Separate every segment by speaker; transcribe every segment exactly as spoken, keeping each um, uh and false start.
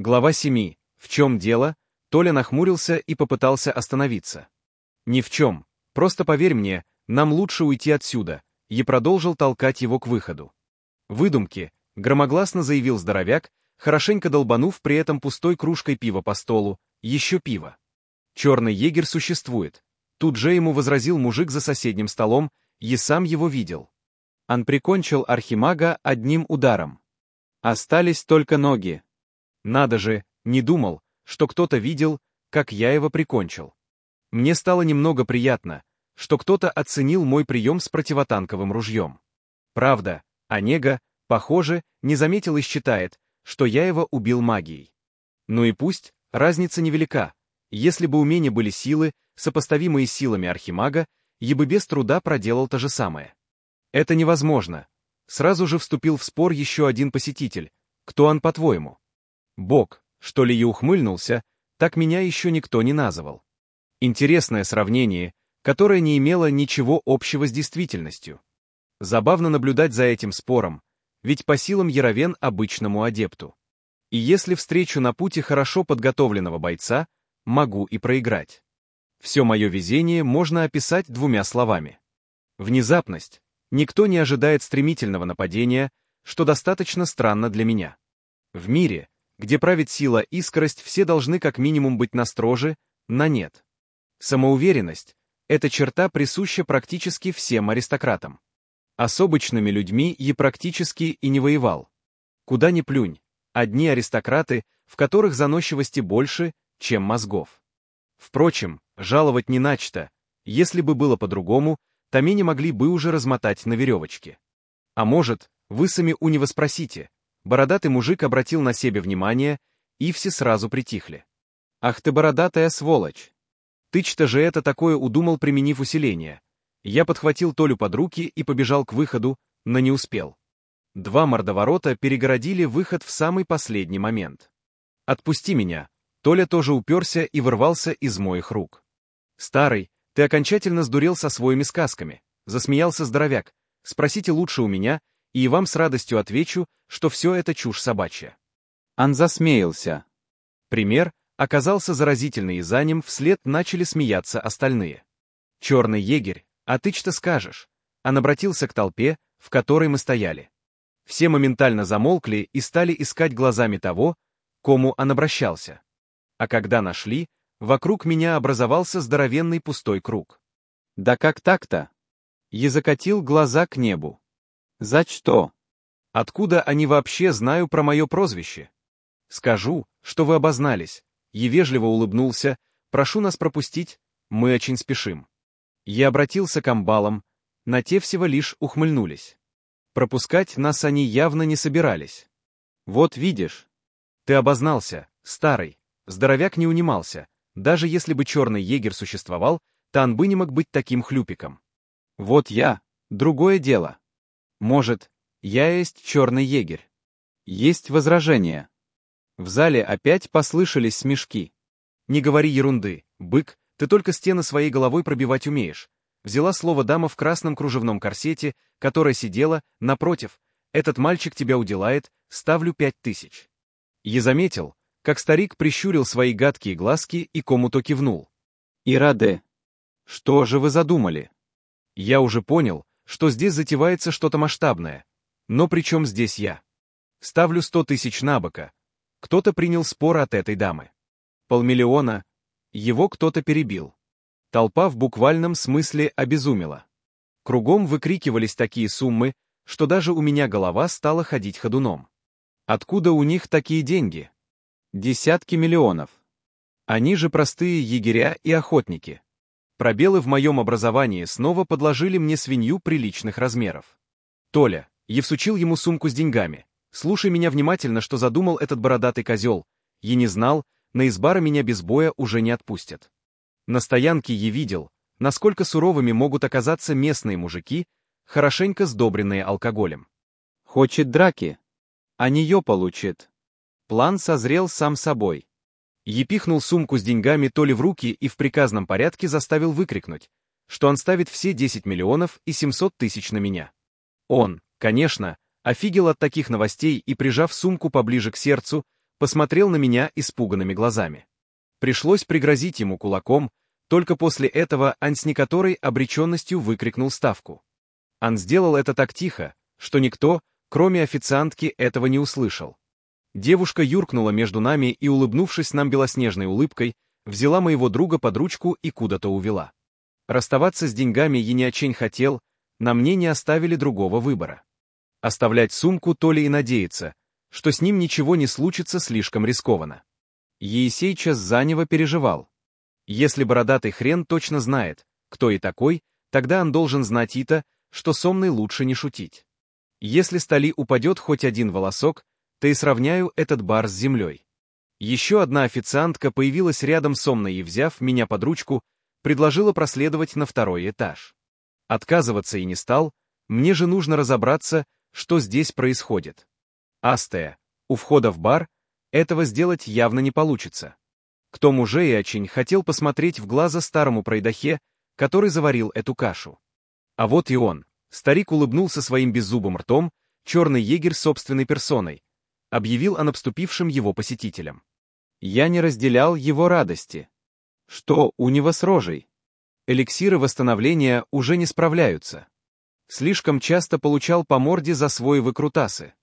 Speaker 1: Глава семь. В чем дело? Толя нахмурился и попытался остановиться. Ни в чем. Просто поверь мне, нам лучше уйти отсюда. И продолжил толкать его к выходу. Выдумки, громогласно заявил здоровяк, хорошенько долбанув при этом пустой кружкой пива по столу. Еще пиво. Черный егерь существует. Тут же ему возразил мужик за соседним столом, и сам его видел. Он прикончил архимага одним ударом. Остались только ноги. Надо же, не думал, что кто-то видел, как я его прикончил. Мне стало немного приятно, что кто-то оценил мой прием с противотанковым ружьем. Правда, Онега, похоже, не заметил и считает, что я его убил магией. Ну и пусть, разница невелика. Если бы у меня были силы, сопоставимые с силами архимага, я бы без труда проделал то же самое. Это невозможно. Сразу же вступил в спор еще один посетитель. Кто он, по-твоему? Бог, что ли, и ухмыльнулся, так меня еще никто не называл. Интересное сравнение, которое не имело ничего общего с действительностью. Забавно наблюдать за этим спором, ведь по силам я равен обычному адепту. И если встречу на пути хорошо подготовленного бойца, могу и проиграть. Все мое везение можно описать двумя словами. Внезапность. Никто не ожидает стремительного нападения, что достаточно странно для меня. В мире, где правит сила и скорость, все должны как минимум быть настроже, на нет. Самоуверенность — эта черта присуща практически всем аристократам. А с обычными людьми я практически и не воевал. Куда ни плюнь, одни аристократы, в которых заносчивости больше, чем мозгов. Впрочем, жаловать не начато, если бы было по-другому, то меня могли бы уже размотать на веревочке. А может, вы сами у него спросите. Бородатый мужик обратил на себя внимание, и все сразу притихли. Ах ты бородатая сволочь! Ты-то же это такое удумал, применив усиление. Я подхватил Толю под руки и побежал к выходу, но не успел. Два мордоворота перегородили выход в самый последний момент. «Отпусти меня!» Толя тоже уперся и вырвался из моих рук. «Старый, ты окончательно сдурел со своими сказками», — засмеялся здоровяк. «Спросите лучше у меня, и вам с радостью отвечу, что все это чушь собачья». Он засмеялся. Пример оказался заразительный, и за ним вслед начали смеяться остальные. «Черный егерь, а ты что скажешь?» Он обратился к толпе, в которой мы стояли. Все моментально замолкли и стали искать глазами того, к кому он обращался. А когда нашли, вокруг меня образовался здоровенный пустой круг. «Да как так-то?» Я закатил глаза к небу. «За что? Откуда они вообще знают про мое прозвище?» «Скажу, что вы обознались». Я вежливо улыбнулся. «Прошу нас пропустить, мы очень спешим». Я обратился к амбалам, на те всего лишь ухмыльнулись. Пропускать нас они явно не собирались. «Вот видишь, ты обознался, старый». Здоровяк не унимался. Даже если бы черный егерь существовал, то он бы не мог быть таким хлюпиком. «Вот я, другое дело. Может, я есть черный егерь?» Есть возражения. В зале опять послышались смешки. «Не говори ерунды, бык, ты только стены своей головой пробивать умеешь», взяла слово дама в красном кружевном корсете, которая сидела напротив. «Этот мальчик тебя уделает, ставлю пять тысяч». Я заметил, как старик прищурил свои гадкие глазки и кому-то кивнул. «Ираде, что же вы задумали?» Я уже понял, что здесь затевается что-то масштабное. Но при чем здесь я? Ставлю сто тысяч на бока. Кто-то принял спор от этой дамы. Полмиллиона. Его кто-то перебил. Толпа в буквальном смысле обезумела. Кругом выкрикивались такие суммы, что даже у меня голова стала ходить ходуном. Откуда у них такие деньги? Десятки миллионов. Они же простые егеря и охотники. Пробелы в моем образовании снова подложили мне свинью приличных размеров. «Толя», я всучил ему сумку с деньгами. «Слушай меня внимательно, что задумал этот бородатый козел. Я не знал, на избара меня без боя уже не отпустят. На стоянке я видел, насколько суровыми могут оказаться местные мужики, хорошенько сдобренные алкоголем. Хочет драки, а нее получит». План созрел сам собой. Я пихнул сумку с деньгами Толе в руки и в приказном порядке заставил выкрикнуть, что он ставит все десять миллионов и семьсот тысяч на меня. Он, конечно, офигел от таких новостей и, прижав сумку поближе к сердцу, посмотрел на меня испуганными глазами. Пришлось пригрозить ему кулаком, только после этого Ан с некоторой обреченностью выкрикнул ставку. Ан сделал это так тихо, что никто, кроме официантки, этого не услышал. Девушка юркнула между нами и, улыбнувшись нам белоснежной улыбкой, взяла моего друга под ручку и куда-то увела. Расставаться с деньгами я не очень хотел, на мне не оставили другого выбора. Оставлять сумку то ли и надеяться, что с ним ничего не случится, слишком рискованно. Еисей час занево переживал. Если бородатый хрен точно знает, кто и такой, тогда он должен знать и-то, что со мной лучше не шутить. Если с Толи упадет хоть один волосок, то и сравняю этот бар с землей. Еще одна официантка появилась рядом со мной и, взяв меня под ручку, предложила проследовать на второй этаж. Отказываться и не стал, мне же нужно разобраться, что здесь происходит. Астея, у входа в бар, этого сделать явно не получится. К тому же и очень хотел посмотреть в глаза старому пройдохе, который заварил эту кашу. А вот и он. Старик улыбнулся своим беззубым ртом, черный егерь собственной персоной, объявил о обступившем его посетителям. Я не разделял его радости. Что у него с рожей? Эликсиры восстановления уже не справляются. Слишком часто получал по морде за свои выкрутасы.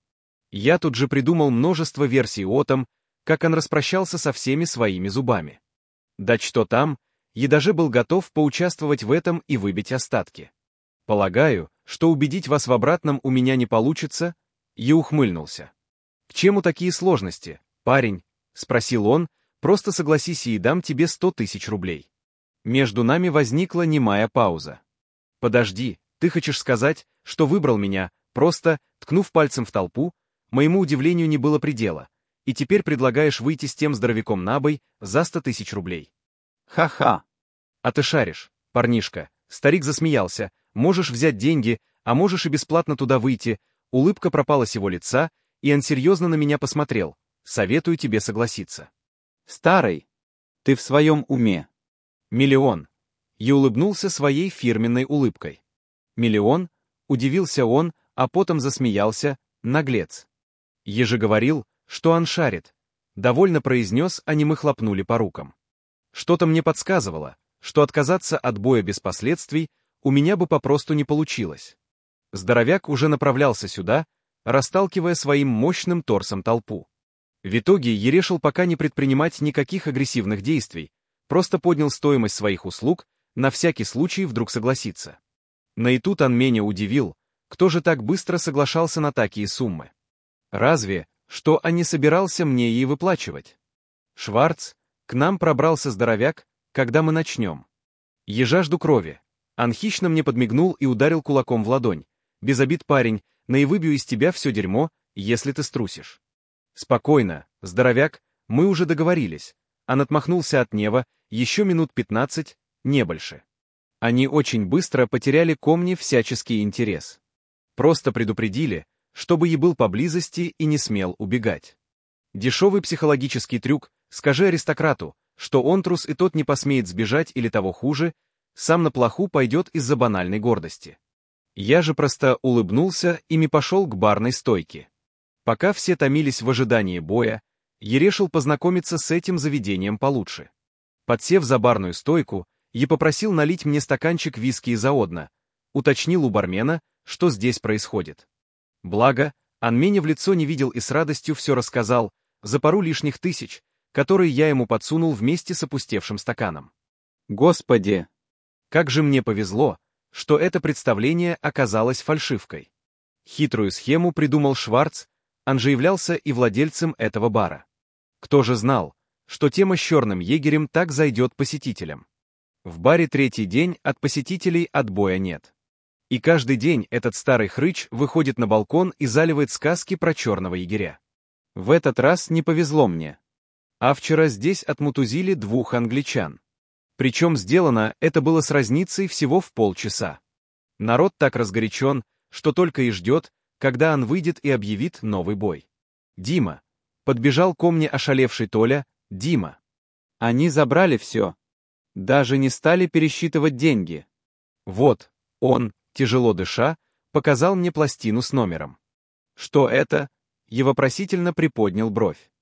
Speaker 1: Я тут же придумал множество версий о том, как он распрощался со всеми своими зубами. Да что там, я даже был готов поучаствовать в этом и выбить остатки. Полагаю, что убедить вас в обратном у меня не получится, я ухмыльнулся. К чему такие сложности, парень? Спросил он, просто согласись и дам тебе сто тысяч рублей. Между нами возникла немая пауза. Подожди, ты хочешь сказать, что выбрал меня, просто, ткнув пальцем в толпу, моему удивлению не было предела, и теперь предлагаешь выйти с тем здоровяком на бой за сто тысяч рублей. Ха-ха. А ты шаришь, парнишка. Старик засмеялся. Можешь взять деньги, а можешь и бесплатно туда выйти. Улыбка пропала с его лица, и он серьезно на меня посмотрел. Советую тебе согласиться. Старый, ты в своем уме. Миллион. Я улыбнулся своей фирменной улыбкой. Миллион? Удивился он, а потом засмеялся, наглец. Я же говорил, что он шарит. Довольно произнес, а не мы хлопнули по рукам. Что-то мне подсказывало, что отказаться от боя без последствий у меня бы попросту не получилось. Здоровяк уже направлялся сюда, расталкивая своим мощным торсом толпу. В итоге я решил пока не предпринимать никаких агрессивных действий, просто поднял стоимость своих услуг, на всякий случай вдруг согласиться. Но и тут он меня удивил, кто же так быстро соглашался на такие суммы. Разве, что он не собирался мне ей выплачивать? Шварц, к нам пробрался здоровяк, когда мы начнем. Я жажду крови. Он хищно мне подмигнул и ударил кулаком в ладонь. Без обид, парень, но и выбью из тебя все дерьмо, если ты струсишь. Спокойно, здоровяк, мы уже договорились. Он отмахнулся от Нева, еще минут пятнадцать, не больше. Они очень быстро потеряли ко мне всяческий интерес. Просто предупредили, чтобы я был поблизости и не смел убегать. Дешевый психологический трюк, скажи аристократу, что он трус и тот не посмеет сбежать или того хуже, сам на плаху пойдет из-за банальной гордости. Я же просто улыбнулся и пошел к барной стойке. Пока все томились в ожидании боя, я решил познакомиться с этим заведением получше. Подсев за барную стойку, я попросил налить мне стаканчик виски заодно, уточнил у бармена, что здесь происходит. Благо, он меня в лицо не видел и с радостью все рассказал, за пару лишних тысяч, которые я ему подсунул вместе с опустевшим стаканом. Господи! Как же мне повезло, что это представление оказалось фальшивкой. Хитрую схему придумал Шварц, он же являлся и владельцем этого бара. Кто же знал, что тема с черным егерем так зайдет посетителям? В баре третий день от посетителей отбоя нет. И каждый день этот старый хрыч выходит на балкон и заливает сказки про черного егеря. В этот раз не повезло мне. А вчера здесь отмутузили двух англичан. Причем сделано это было с разницей всего в полчаса. Народ так разгорячен, что только и ждет, когда он выйдет и объявит новый бой. Дима. Подбежал ко мне ошалевший Толя, Дима. Они забрали все. Даже не стали пересчитывать деньги. Вот, он, тяжело дыша, показал мне пластину с номером. Что это? Я вопросительно приподнял бровь.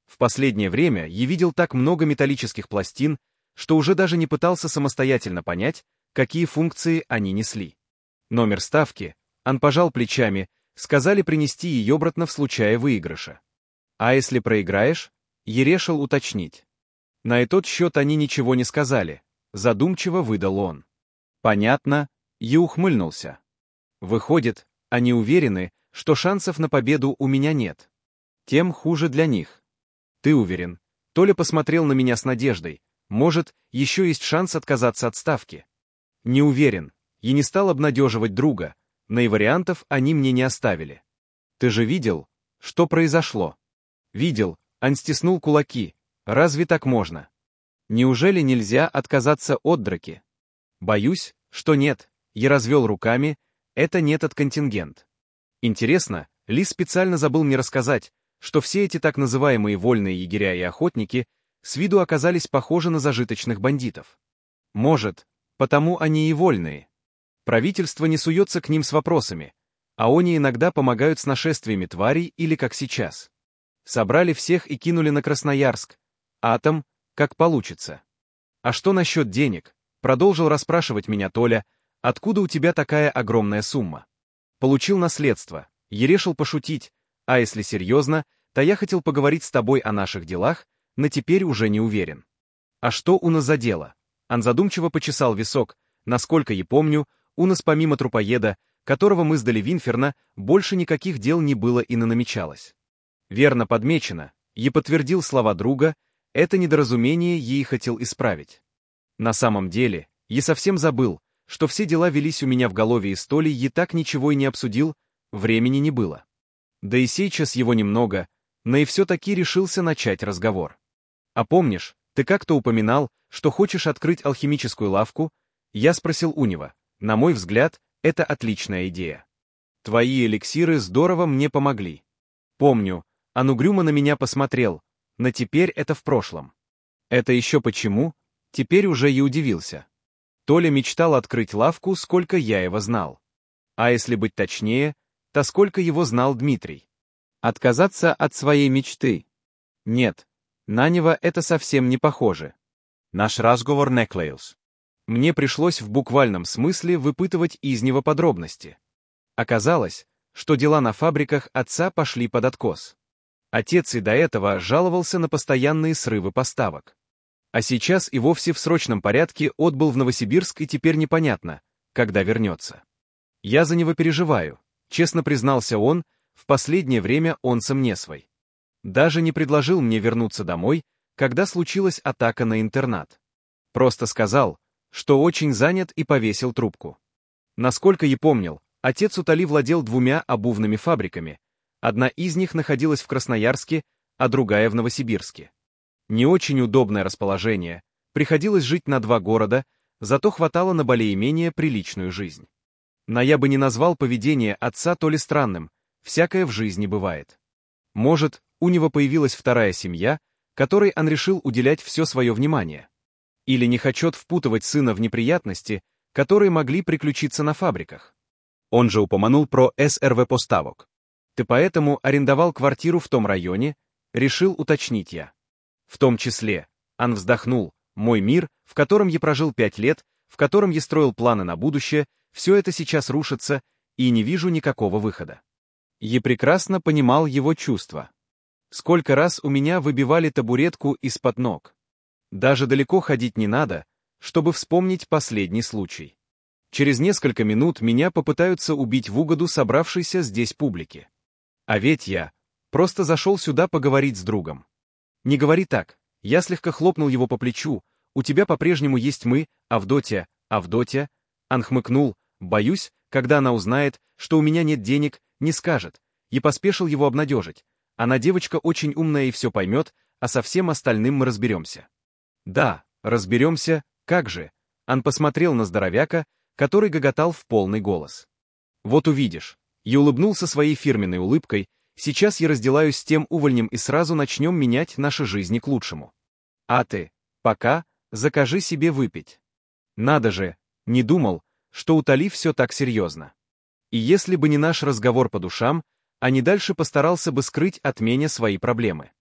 Speaker 1: В последнее время я видел так много металлических пластин, что уже даже не пытался самостоятельно понять, какие функции они несли. Номер ставки, Ан пожал плечами, сказали принести ее обратно в случае выигрыша. А если проиграешь? Я решил уточнить. На этот счет они ничего не сказали, задумчиво выдал он. Понятно, я ухмыльнулся. Выходит, они уверены, что шансов на победу у меня нет. Тем хуже для них. Ты уверен? Толя посмотрел на меня с надеждой. Может, еще есть шанс отказаться от ставки? Не уверен. И не стал обнадеживать друга. Но и вариантов они мне не оставили. Ты же видел, что произошло? Видел, Ан стиснул кулаки. Разве так можно? Неужели нельзя отказаться от драки? Боюсь, что нет. Я развел руками. Это не этот контингент. Интересно, Ли специально забыл мне рассказать, что все эти так называемые вольные егеря и охотники с виду оказались похожи на зажиточных бандитов. Может, потому они и вольные. Правительство не суется к ним с вопросами, а они иногда помогают с нашествиями тварей или как сейчас. Собрали всех и кинули на Красноярск. Атом, как получится. А что насчет денег? Продолжил расспрашивать меня Толя, откуда у тебя такая огромная сумма? Получил наследство. Я решил пошутить, а если серьезно, то я хотел поговорить с тобой о наших делах, но теперь уже не уверен. А что у нас за дело? Ан задумчиво почесал висок. Насколько я помню, у нас помимо трупоеда, которого мы сдали в Инферно, больше никаких дел не было и не намечалось. Верно подмечено. Я подтвердил слова друга, это недоразумение я и хотел исправить. На самом деле, я совсем забыл, что все дела велись у меня в голове и столе, я так ничего и не обсудил, времени не было. Да и сейчас его немного, но и все-таки решился начать разговор. А помнишь, ты как-то упоминал, что хочешь открыть алхимическую лавку? Я спросил у него. На мой взгляд, это отличная идея. Твои эликсиры здорово мне помогли. Помню, Ан угрюмо на меня посмотрел, но теперь это в прошлом. Это еще почему? Теперь уже и удивился. Толя мечтал открыть лавку, сколько я его знал. А если быть точнее, то сколько его знал Дмитрий. Отказаться от своей мечты? Нет, на него это совсем не похоже. Наш разговор не клеился. Мне пришлось в буквальном смысле выпытывать из него подробности. Оказалось, что дела на фабриках отца пошли под откос. Отец и до этого жаловался на постоянные срывы поставок. А сейчас и вовсе в срочном порядке отбыл в Новосибирск и теперь непонятно, когда вернется. Я за него переживаю, честно признался он, в последнее время он сам не свой. Даже не предложил мне вернуться домой, когда случилась атака на интернат. Просто сказал, что очень занят и повесил трубку. Насколько я помнил, отец у Толи владел двумя обувными фабриками, одна из них находилась в Красноярске, а другая в Новосибирске. Не очень удобное расположение, приходилось жить на два города, зато хватало на более-менее приличную жизнь. Но я бы не назвал поведение отца то ли странным, всякое в жизни бывает. Может, у него появилась вторая семья, которой он решил уделять все свое внимание. Или не хочет впутывать сына в неприятности, которые могли приключиться на фабриках. Он же упомянул про эс эр вэ поставок. Ты поэтому арендовал квартиру в том районе, решил уточнить я. В том числе, Ан вздохнул, мой мир, в котором я прожил пять лет, в котором я строил планы на будущее, все это сейчас рушится, и не вижу никакого выхода. Я прекрасно понимал его чувства. Сколько раз у меня выбивали табуретку из-под ног. Даже далеко ходить не надо, чтобы вспомнить последний случай. Через несколько минут меня попытаются убить в угоду собравшейся здесь публике. А ведь я просто зашел сюда поговорить с другом. Не говори так, я слегка хлопнул его по плечу, у тебя по-прежнему есть мы, Авдотья, Авдотья. Ан хмыкнул, боюсь, когда она узнает, что у меня нет денег, не скажет, и поспешил его обнадежить. Она девочка очень умная и все поймет, а со всем остальным мы разберемся. Да, разберемся, как же. Ан посмотрел на здоровяка, который гоготал в полный голос. Вот увидишь. И улыбнулся своей фирменной улыбкой, сейчас я разделаюсь с тем увольнем и сразу начнем менять наши жизни к лучшему. А ты, пока, закажи себе выпить. Надо же, не думал, что у Толи все так серьезно. И если бы не наш разговор по душам, а не дальше постарался бы скрыть от меня свои проблемы.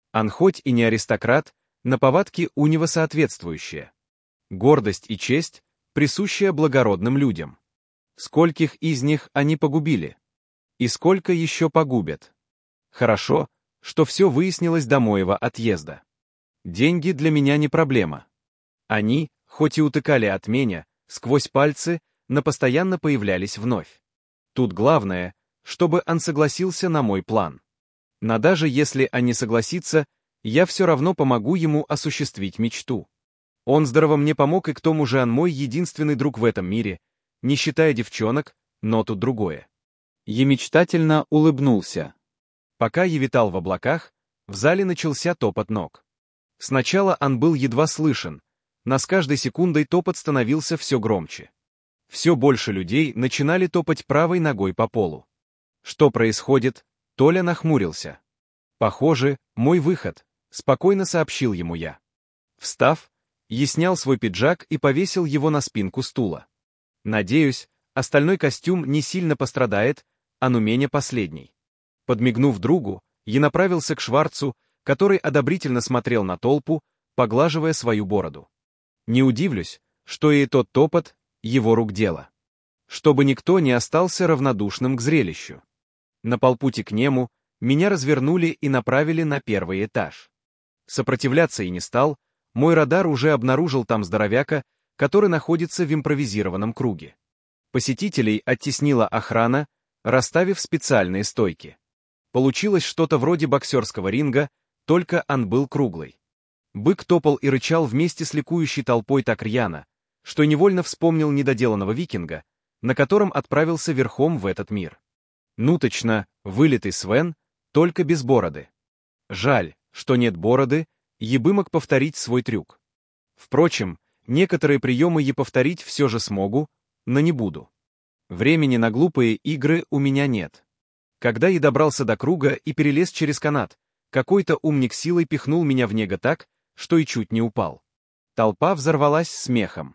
Speaker 1: Ан хоть и не аристократ, на повадки у него соответствующие. Гордость и честь, присущая благородным людям. Скольких из них они погубили? И сколько еще погубят? Хорошо, что все выяснилось до моего отъезда. Деньги для меня не проблема. Они, хоть и утыкали от меня, сквозь пальцы, но постоянно появлялись вновь. Тут главное, чтобы он согласился на мой план. Но даже если он не согласится, я все равно помогу ему осуществить мечту. Он здорово мне помог, и к тому же он мой единственный друг в этом мире, не считая девчонок, но тут другое. Я мечтательно улыбнулся. Пока я витал в облаках, в зале начался топот ног. Сначала он был едва слышен, но с каждой секундой топот становился все громче. Все больше людей начинали топать правой ногой по полу. Что происходит? Толя нахмурился. Похоже, мой выход, спокойно сообщил ему я. Встав, я снял свой пиджак и повесил его на спинку стула. Надеюсь, остальной костюм не сильно пострадает, а ну меня последний. Подмигнув другу, я направился к Шварцу, который одобрительно смотрел на толпу, поглаживая свою бороду. Не удивлюсь, что и тот топот — его рук дело. Чтобы никто не остался равнодушным к зрелищу. На полпути к нему меня развернули и направили на первый этаж. Сопротивляться и не стал, мой радар уже обнаружил там здоровяка, который находится в импровизированном круге. Посетителей оттеснила охрана, расставив специальные стойки. Получилось что-то вроде боксерского ринга, только он был круглый. Бык топал и рычал вместе с ликующей толпой так рьяно, что невольно вспомнил недоделанного викинга, на котором отправился верхом в этот мир. Ну точно, вылитый Свен, только без бороды. Жаль, что нет бороды, ебы мог повторить свой трюк. Впрочем, некоторые приемы я повторить все же смогу, но не буду. Времени на глупые игры у меня нет. Когда я добрался до круга и перелез через канат, какой-то умник силой пихнул меня в него так, что и чуть не упал. Толпа взорвалась смехом.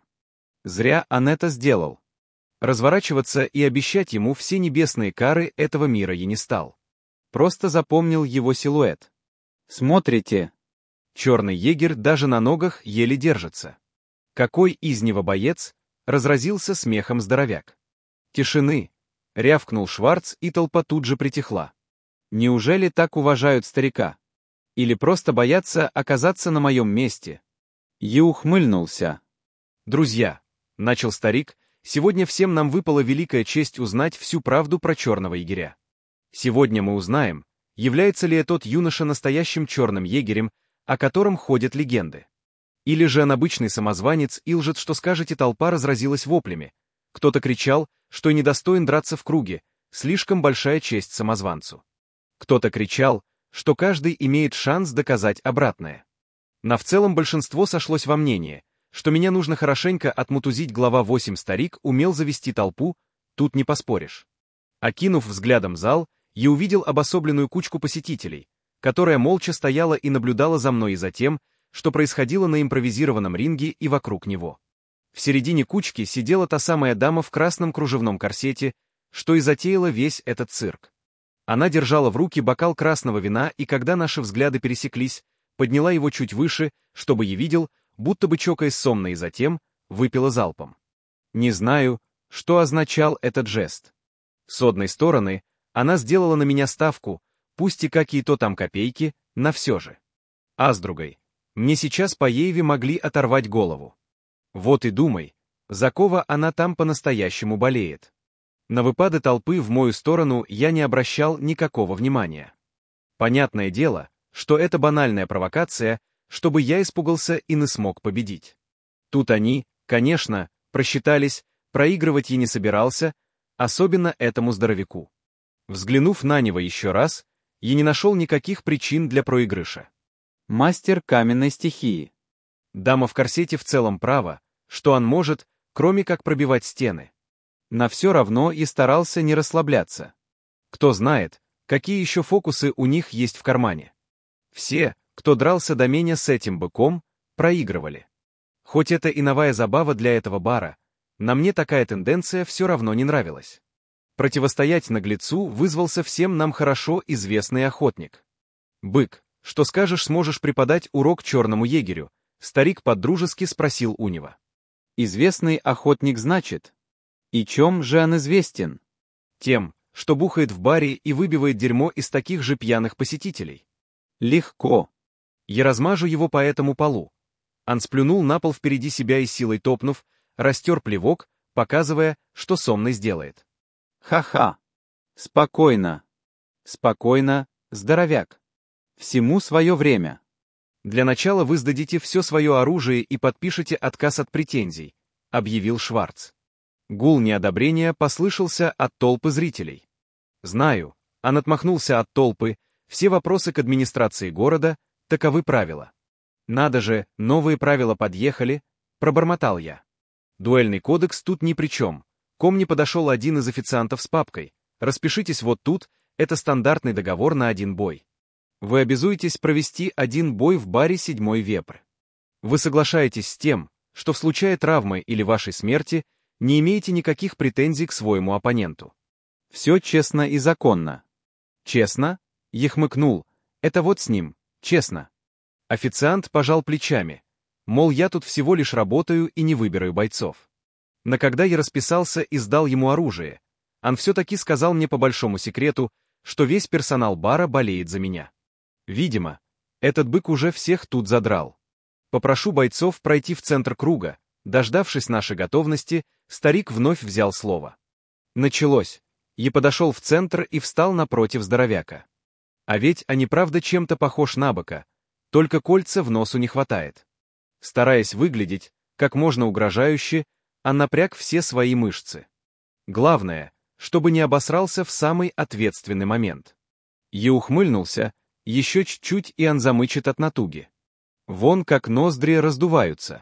Speaker 1: Зря он это сделал. Разворачиваться и обещать ему все небесные кары этого мира я не стал. Просто запомнил его силуэт. Смотрите. Черный егерь даже на ногах еле держится. Какой из него боец? Разразился смехом здоровяк. Тишины. Рявкнул Шварц, и толпа тут же притихла. Неужели так уважают старика? Или просто боятся оказаться на моем месте? Я ухмыльнулся. Друзья, начал старик, сегодня всем нам выпала великая честь узнать всю правду про черного егеря. Сегодня мы узнаем, является ли тот юноша настоящим черным егерем, о котором ходят легенды. Или же он обычный самозванец и лжет, что скажете, толпа разразилась воплями. Кто-то кричал, что недостоин драться в круге, слишком большая честь самозванцу. Кто-то кричал, что каждый имеет шанс доказать обратное. Но в целом большинство сошлось во мнении, что меня нужно хорошенько отмутузить. Глава восемь старик умел завести толпу, тут не поспоришь. Окинув взглядом зал, я увидел обособленную кучку посетителей, которая молча стояла и наблюдала за мной и за тем, что происходило на импровизированном ринге и вокруг него. В середине кучки сидела та самая дама в красном кружевном корсете, что и затеяла весь этот цирк. Она держала в руки бокал красного вина, и когда наши взгляды пересеклись, подняла его чуть выше, чтобы я видел, будто бы чокаясь сонно, и затем выпила залпом. Не знаю, что означал этот жест. С одной стороны, она сделала на меня ставку, пусть и какие-то там копейки, но все же. А с другой, мне сейчас по Ееве могли оторвать голову. Вот и думай, за кого она там по-настоящему болеет. На выпады толпы в мою сторону я не обращал никакого внимания. Понятное дело, что это банальная провокация, чтобы я испугался и не смог победить. Тут они, конечно, просчитались, проигрывать я не собирался, особенно этому здоровяку. Взглянув на него еще раз, я не нашел никаких причин для проигрыша. Мастер каменной стихии. Дама в корсете в целом права, что он может, кроме как пробивать стены. Но все равно и старался не расслабляться. Кто знает, какие еще фокусы у них есть в кармане. Все, кто дрался до меня с этим быком, проигрывали. Хоть это и новая забава для этого бара, но мне такая тенденция все равно не нравилась. Противостоять наглецу вызвался всем нам хорошо известный охотник. Бык, что скажешь, сможешь преподать урок черному егерю? Старик подружески спросил у него.
Speaker 2: Известный охотник, значит. И чем же он известен?
Speaker 1: Тем, что бухает в баре и выбивает дерьмо из таких же пьяных посетителей.
Speaker 2: Легко.
Speaker 1: Я размажу его по этому полу. Он сплюнул на пол впереди себя и силой топнув, растер плевок, показывая, что сонный сделает.
Speaker 2: Ха-ха. Спокойно. Спокойно, здоровяк. Всему свое время.
Speaker 1: Для начала вы сдадите все свое оружие и подпишете отказ от претензий, объявил Шварц. Гул неодобрения послышался от толпы зрителей. Знаю, он отмахнулся от толпы, все вопросы к администрации города, таковы правила. Надо же, новые правила подъехали, пробормотал я. Дуэльный кодекс тут ни при чем. Ко мне подошел один из официантов с папкой. Распишитесь вот тут, это стандартный договор на один бой. Вы обязуетесь провести один бой в баре «Седьмой вепрь». Вы соглашаетесь с тем, что в случае травмы или вашей смерти не имеете никаких претензий к своему оппоненту.
Speaker 2: Все честно и законно.
Speaker 1: Честно? Я хмыкнул. Это вот с ним, честно. Официант пожал плечами. Мол, я тут всего лишь работаю и не выбираю бойцов. Но когда я расписался и сдал ему оружие, он все-таки сказал мне по большому секрету, что весь персонал бара болеет за меня. Видимо, этот бык уже всех тут задрал. Попрошу бойцов пройти в центр круга. Дождавшись нашей готовности, старик вновь взял слово. Началось. Я подошел в центр и встал напротив здоровяка. А ведь они правда чем-то похож на быка, только кольца в носу не хватает. Стараясь выглядеть как можно угрожающе, он напряг все свои мышцы. Главное, чтобы не обосрался в самый ответственный момент. Я ухмыльнулся, еще чуть-чуть и он замычит от натуги. Вон как ноздри раздуваются.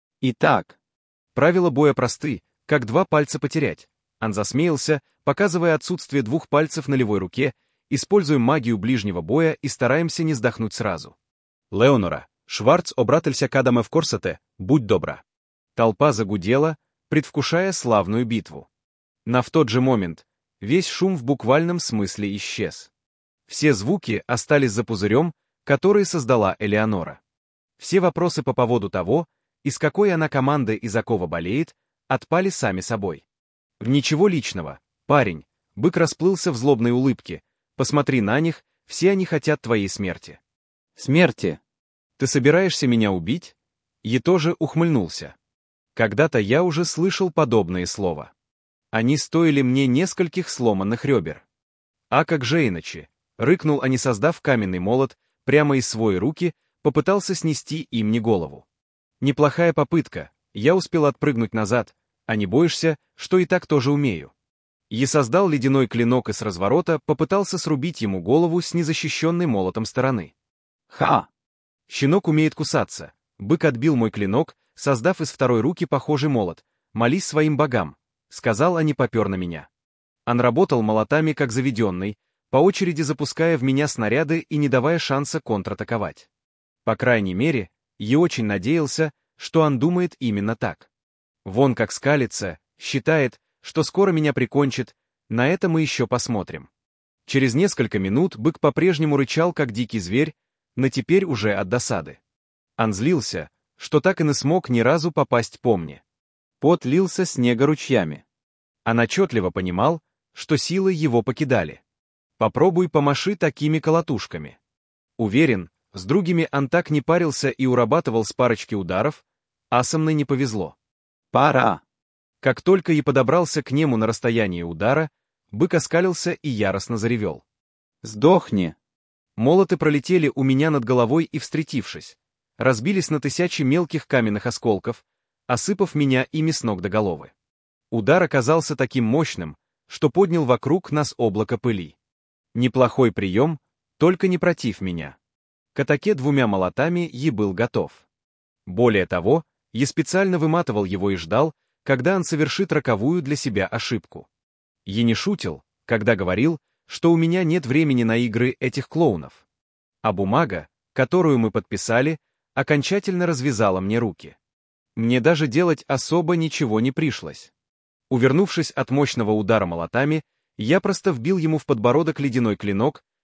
Speaker 2: Итак,
Speaker 1: правила боя просты, как два пальца потерять. Он засмеялся, показывая отсутствие двух пальцев на левой руке, используем магию ближнего боя и стараемся не сдохнуть сразу. Леонора, Шварц обрателься кадаме в корсете, будь добра. Толпа загудела, предвкушая славную битву. Но в тот же момент весь шум в буквальном смысле исчез. Все звуки остались за пузырем, который создала Элеонора. Все вопросы по поводу того, из какой она команды и за кого болеет, отпали сами собой. Ничего личного, парень, бык расплылся в злобной улыбке. Посмотри на них, все они хотят твоей смерти.
Speaker 2: Смерти.
Speaker 1: Ты собираешься меня убить? Я тоже ухмыльнулся. Когда-то я уже слышал подобные слова. Они стоили мне нескольких сломанных ребер. А как же иначе? Рыкнул, а не создав каменный молот, прямо из своей руки, попытался снести им не голову. Неплохая попытка, я успел отпрыгнуть назад, а не боишься, что и так тоже умею. Я создал ледяной клинок и с разворота попытался срубить ему голову с незащищенной молотом стороны.
Speaker 2: Ха!
Speaker 1: Щенок умеет кусаться. Бык отбил мой клинок, создав из второй руки похожий молот. «Молись своим богам», — сказал, а не попер на меня. Он работал молотами как заведенный, по очереди запуская в меня снаряды и не давая шанса контратаковать. По крайней мере, я очень надеялся, что он думает именно так. Вон как скалится, считает, что скоро меня прикончит, на это мы еще посмотрим. Через несколько минут бык по-прежнему рычал, как дикий зверь, но теперь уже от досады. Он злился, что так и не смог ни разу попасть по мне. Пот лился снега ручьями. Он отчетливо понимал, что силы его покидали. Попробуй помаши такими колотушками. Уверен, с другими он так не парился и урабатывал с парочки ударов, а со мной не повезло.
Speaker 2: Пора.
Speaker 1: Как только я подобрался к нему на расстоянии удара, бык оскалился и яростно заревел.
Speaker 2: Сдохни.
Speaker 1: Молоты пролетели у меня над головой и, встретившись, разбились на тысячи мелких каменных осколков, осыпав меня ими с ног до головы. Удар оказался таким мощным, что поднял вокруг нас облако пыли. Неплохой прием, только не против меня. К атаке двумя молотами я был готов. Более того, я специально выматывал его и ждал, когда он совершит роковую для себя ошибку. Я не шутил, когда говорил, что у меня нет времени на игры этих клоунов. А бумага, которую мы подписали, окончательно развязала мне руки. Мне даже делать особо ничего не пришлось. Увернувшись от мощного удара молотами, я просто вбил ему в подбородок ледяной клинок,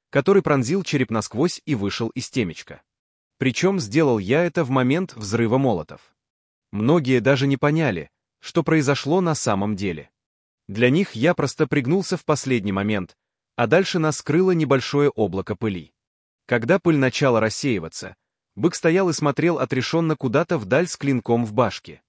Speaker 1: который пронзил череп насквозь и вышел из темечка. Причем сделал я это в момент взрыва молотов. Многие даже не поняли, что произошло на самом деле. Для них я просто пригнулся в последний момент, а дальше нас скрыло небольшое облако пыли. Когда пыль начала рассеиваться, бык стоял и смотрел отрешенно куда-то вдаль с клинком в башке.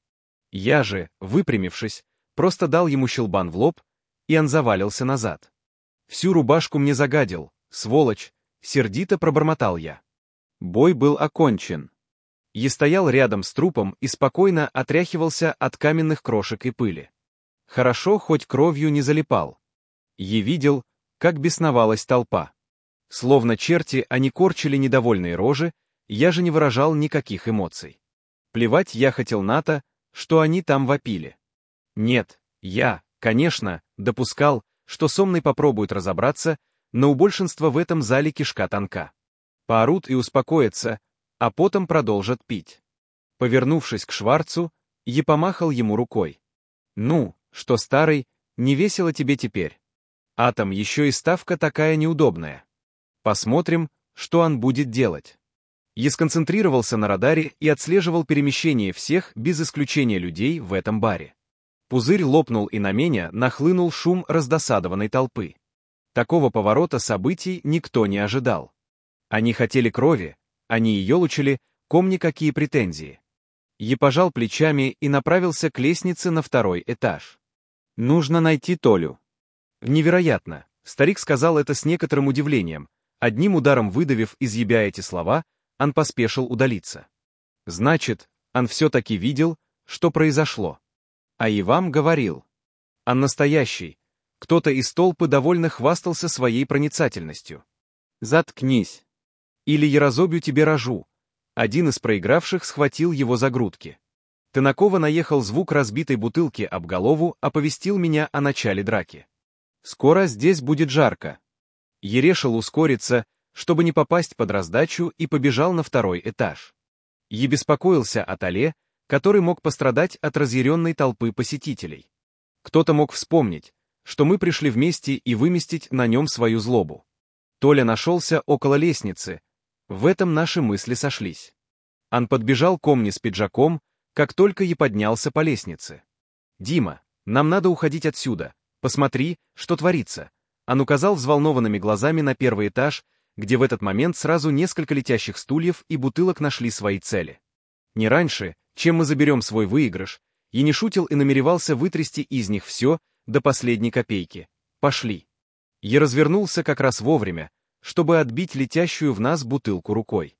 Speaker 1: Я же, выпрямившись, просто дал ему щелбан в лоб, и он завалился назад. Всю рубашку мне загадил, сволочь, сердито пробормотал я.
Speaker 2: Бой был окончен.
Speaker 1: Я стоял рядом с трупом и спокойно отряхивался от каменных крошек и пыли. Хорошо, хоть кровью не залипал. Я видел, как бесновалась толпа. Словно черти, они корчили недовольные рожи, я же не выражал никаких эмоций. Плевать я хотел на то, что они там вопили. Нет, я, конечно, допускал, что Сомный попробует разобраться, но у большинства в этом зале кишка тонка. Поорут и успокоятся, а потом продолжат пить. Повернувшись к Шварцу, я помахал ему рукой. «Ну, что, старый, не весело тебе теперь? Атом еще и ставка такая неудобная. Посмотрим, что он будет делать». Я сконцентрировался на радаре и отслеживал перемещение всех, без исключения людей, в этом баре. Пузырь лопнул, и на меня нахлынул шум раздосадованной толпы. Такого поворота событий никто не ожидал. Они хотели крови, они ее лучили, комни какие претензии. Я пожал плечами и направился к лестнице на второй этаж.
Speaker 2: Нужно найти Толю.
Speaker 1: Невероятно, старик сказал это с некоторым удивлением. Одним ударом выдавив из ебя эти слова, он поспешил удалиться. Значит, он все-таки видел, что произошло. А и вам говорил. Он настоящий. Кто-то из толпы довольно хвастался своей проницательностью.
Speaker 2: Заткнись.
Speaker 1: Или я разобью тебе рожу. Один из проигравших схватил его за грудки. Тынакова наехал звук разбитой бутылки об голову, оповестил меня о начале драки. Скоро здесь будет жарко. Я решил ускориться, чтобы не попасть под раздачу, и побежал на второй этаж. Я беспокоился о Толе, который мог пострадать от разъяренной толпы посетителей. Кто-то мог вспомнить, что мы пришли вместе, и выместить на нем свою злобу. Толя нашелся около лестницы. В этом наши мысли сошлись. Он подбежал ко мне с пиджаком, как только я поднялся по лестнице. «Дима, нам надо уходить отсюда. Посмотри, что творится». Он указал взволнованными глазами на первый этаж, где в этот момент сразу несколько летящих стульев и бутылок нашли свои цели. Не раньше, чем мы заберем свой выигрыш, и не шутил и намеревался вытрясти из них все до последней копейки. Пошли. Я развернулся как раз вовремя, чтобы отбить летящую в нас бутылку рукой.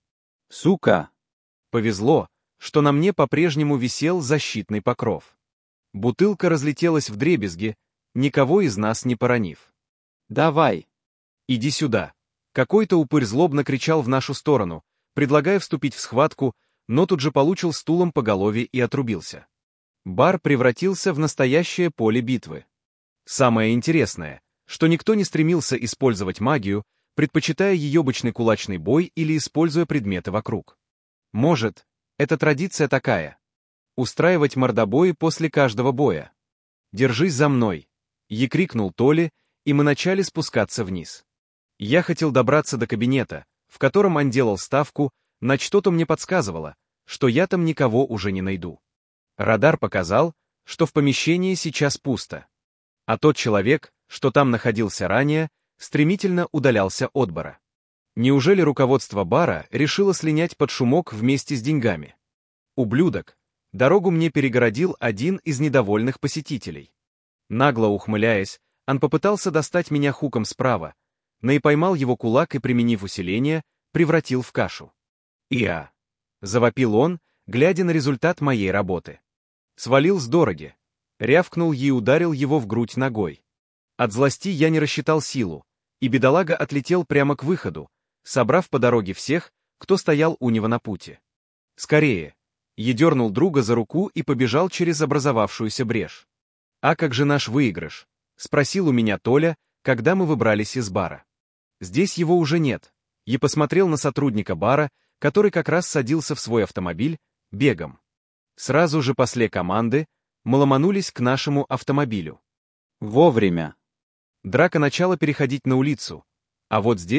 Speaker 2: Сука!
Speaker 1: Повезло, что на мне по-прежнему висел защитный покров. Бутылка разлетелась вдребезги, никого из нас не поранив.
Speaker 2: Давай!
Speaker 1: Иди сюда. Какой-то упырь злобно кричал в нашу сторону, предлагая вступить в схватку, но тут же получил стулом по голове и отрубился. Бар превратился в настоящее поле битвы. Самое интересное, что никто не стремился использовать магию, предпочитая еебочный кулачный бой или используя предметы вокруг. Может, это традиция такая. Устраивать мордобои после каждого боя. «Держись за мной!» Я крикнул Толе, и мы начали спускаться вниз. Я хотел добраться до кабинета, в котором он делал ставку, но что-то мне подсказывало, что я там никого уже не найду. Радар показал, что в помещении сейчас пусто. А тот человек, что там находился ранее, стремительно удалялся от бара. Неужели руководство бара решило слинять под шумок вместе с деньгами? Ублюдок! Дорогу мне перегородил один из недовольных посетителей. Нагло ухмыляясь, он попытался достать меня хуком справа, но и поймал его кулак и, применив усиление, превратил в кашу. «Иа!» — завопил он, глядя на результат моей работы. Свалил с дороги. Рявкнул и ударил его в грудь ногой. От злости я не рассчитал силу, и бедолага отлетел прямо к выходу, собрав по дороге всех, кто стоял у него на пути. «Скорее!» Я дернул друга за руку и побежал через образовавшуюся брешь. «А как же наш выигрыш?» — спросил у меня Толя, когда мы выбрались из бара. «Здесь его уже нет». Я посмотрел на сотрудника бара, который как раз садился в свой автомобиль, бегом. Сразу же после команды мы ломанулись к нашему автомобилю.
Speaker 2: Вовремя.
Speaker 1: Драка начала переходить на улицу, а вот здесь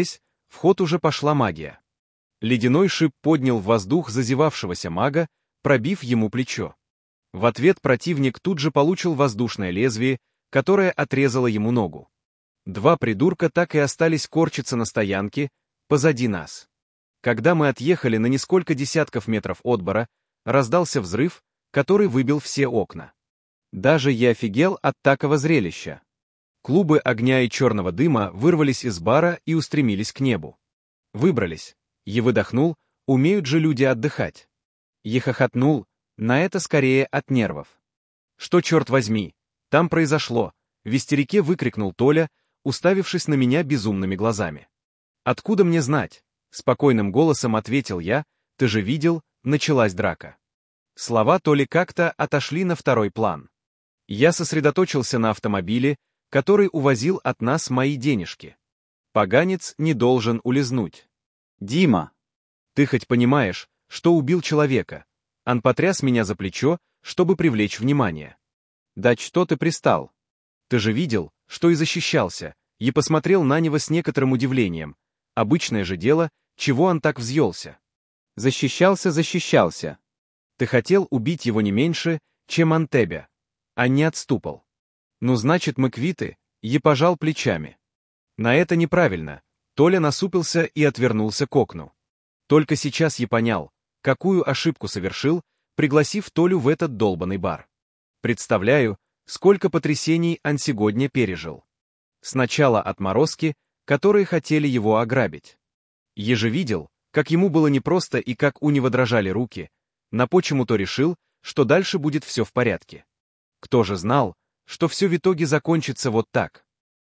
Speaker 1: В ход уже пошла магия. Ледяной шип поднял в воздух зазевавшегося мага, пробив ему плечо. В ответ противник тут же получил воздушное лезвие, которое отрезало ему ногу. Два придурка так и остались корчиться на стоянке, позади нас. Когда мы отъехали на несколько десятков метров от бара, раздался взрыв, который выбил все окна. Даже я офигел от такого зрелища. Клубы огня и черного дыма вырвались из бара и устремились к небу. Выбрались. Я выдохнул, умеют же люди отдыхать. Я хохотнул, на это скорее от нервов. Что, черт возьми, там произошло? В истерике выкрикнул Толя, уставившись на меня безумными глазами. Откуда мне знать? Спокойным голосом ответил я, ты же видел, началась драка. Слова Толи как-то отошли на второй план. Я сосредоточился на автомобиле, который увозил от нас мои денежки. Поганец не должен улизнуть.
Speaker 2: Дима,
Speaker 1: ты хоть понимаешь, что убил человека? Он потряс меня за плечо, чтобы привлечь внимание.
Speaker 2: Да что ты пристал?
Speaker 1: Ты же видел, что и защищался, и посмотрел на него с некоторым удивлением. Обычное же дело, чего он так взъелся.
Speaker 2: Защищался, защищался.
Speaker 1: Ты хотел убить его не меньше, чем он тебя, а не отступал. Ну значит мы квиты, и пожал плечами. На это неправильно. Толя насупился и отвернулся к окну. Только сейчас я понял, какую ошибку совершил, пригласив Толю в этот долбанный бар. Представляю, сколько потрясений он сегодня пережил. Сначала отморозки, которые хотели его ограбить. Я же видел, как ему было непросто и как у него дрожали руки, но почему-то решил, что дальше будет все в порядке. Кто же знал, что все в итоге закончится вот так?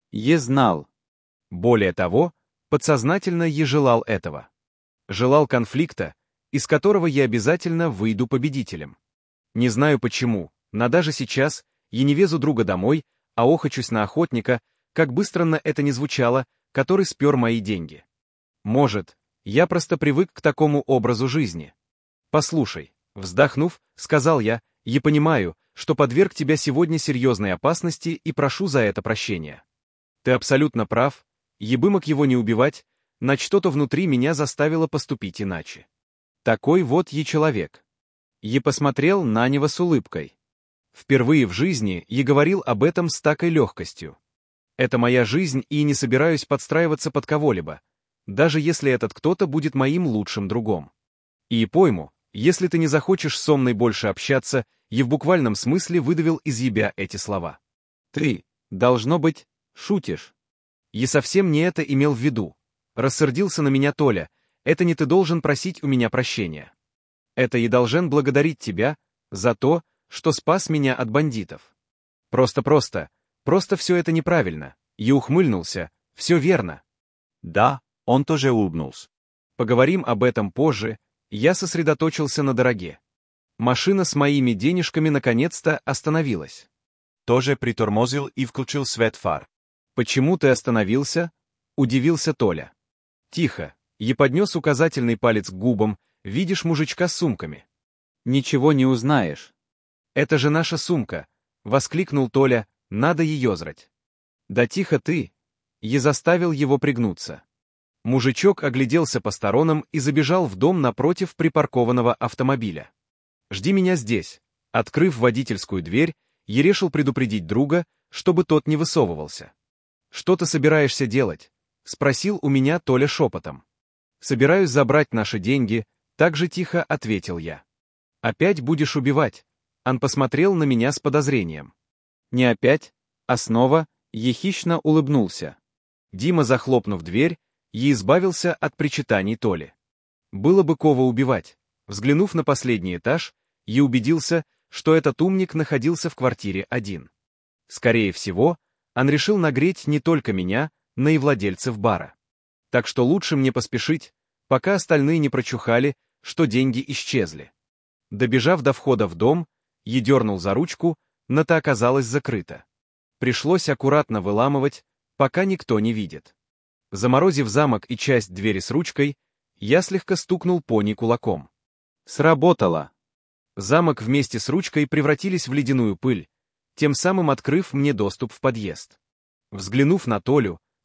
Speaker 2: Я знал.
Speaker 1: Более того, подсознательно я желал этого. Желал конфликта, из которого я обязательно выйду победителем. Не знаю почему, но даже сейчас я не везу друга домой, а охочусь на охотника, как бы странно это ни звучало, который спер мои деньги. Может, я просто привык к такому образу жизни. Послушай, вздохнув, сказал я, я понимаю, что подверг тебя сегодня серьезной опасности и прошу за это прощения. Ты абсолютно прав, я бы мог его не убивать, но что-то внутри меня заставило поступить иначе. Такой вот я человек. Я посмотрел на него с улыбкой. Впервые в жизни я говорил об этом с такой легкостью. Это моя жизнь, и не собираюсь подстраиваться под кого-либо, даже если этот кто-то будет моим лучшим другом. И пойму, если ты не захочешь со мной больше общаться, я в буквальном смысле выдавил из ебя эти слова.
Speaker 2: Ты, должно быть, шутишь.
Speaker 1: Я совсем не это имел в виду. Рассердился на меня Толя, это не ты должен просить у меня прощения. Это я должен благодарить тебя за то, что спас меня от бандитов. Просто-просто, просто все это неправильно. Я ухмыльнулся, все верно.
Speaker 3: Да, он тоже улыбнулся.
Speaker 1: Поговорим об этом позже, я сосредоточился на дороге. Машина с моими денежками наконец-то остановилась.
Speaker 3: Тоже притормозил и включил свет фар.
Speaker 1: «Почему ты остановился?» — удивился Толя. «Тихо, я поднес указательный палец к губам, видишь мужичка с сумками».
Speaker 2: Ничего не узнаешь.
Speaker 1: «Это же наша сумка!» — воскликнул Толя, надо ее зрать. «Да тихо ты!» Я заставил его пригнуться. Мужичок огляделся по сторонам и забежал в дом напротив припаркованного автомобиля. «Жди меня здесь». Открыв водительскую дверь, я решил предупредить друга, чтобы тот не высовывался. «Что ты собираешься делать?» — спросил у меня Толя шепотом. «Собираюсь забрать наши деньги», — так же тихо ответил я. «Опять будешь убивать?» Он посмотрел на меня с подозрением.
Speaker 2: Не опять, а снова, ехидно улыбнулся.
Speaker 1: Дима, захлопнув дверь, и избавился от причитаний Толи. Было бы кого убивать. Взглянув на последний этаж, я убедился, что этот умник находился в квартире один. Скорее всего, он решил нагреть не только меня, но и владельцев бара. Так что лучше мне поспешить, пока остальные не прочухали, что деньги исчезли. Добежав до входа в дом, я дернул за ручку, но та оказалась закрыта. Пришлось аккуратно выламывать, пока никто не видит. Заморозив замок и часть двери с ручкой, я слегка стукнул по ней кулаком.
Speaker 2: Сработало.
Speaker 1: Замок вместе с ручкой превратились в ледяную пыль, тем самым открыв мне доступ в подъезд. Взглянув на Толю,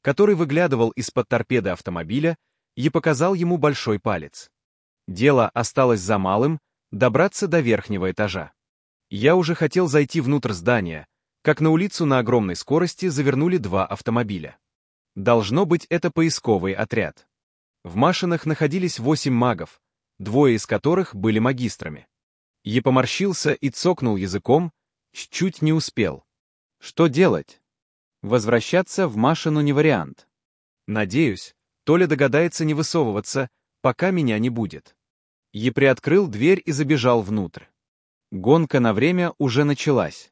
Speaker 1: который выглядывал из-под торпеды автомобиля, и показал ему большой палец. Дело осталось за малым — добраться до верхнего этажа. Я уже хотел зайти внутрь здания, как на улицу на огромной скорости завернули два автомобиля. Должно быть, это поисковый отряд. В машинах находились восемь магов, двое из которых были магистрами. Я поморщился и цокнул языком, чуть не успел.
Speaker 2: Что делать? Возвращаться в машину не вариант.
Speaker 1: Надеюсь, Толя догадается не высовываться, пока меня не будет. Я приоткрыл дверь и забежал внутрь.
Speaker 2: Гонка на время уже началась.